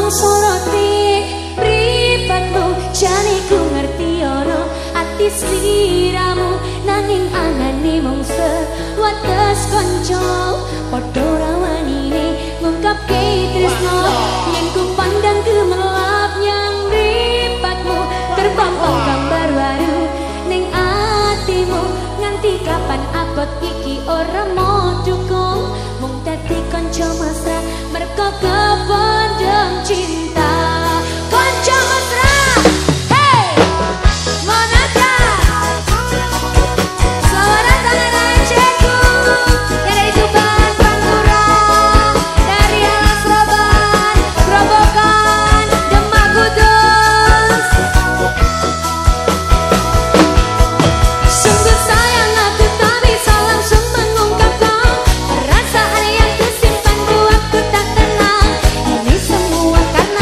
soroti mripatmu, jane ku ngerti ana ati sliramu, nanging angane mung sewates kanca, padha rawanine ngungkapke tresno. Yen ku pandang gemerlap nyang mripatmu, terpampang gambar baru ning atimu. Nganti kapan akot iki ora mau dukung, mung dadi kanca mesra merga kependem cinta. Kanca mesra, hey, Monaca. Selamat datang anak cekku yang dari Tuban, Pantura, dari Alas Roban, Grobogan, Demak Kudus. Sungguh sayang aku tak bisa langsung mengungkapkan perasaan yang kusimpan, buatku tak tenang. Ini semua karena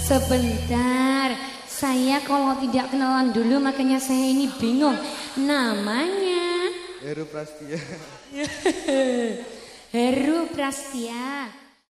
Sebentar, saya kalau tidak kenalan dulu makanya saya ini bingung. Namanya Heru Prastia. Heru Prastia.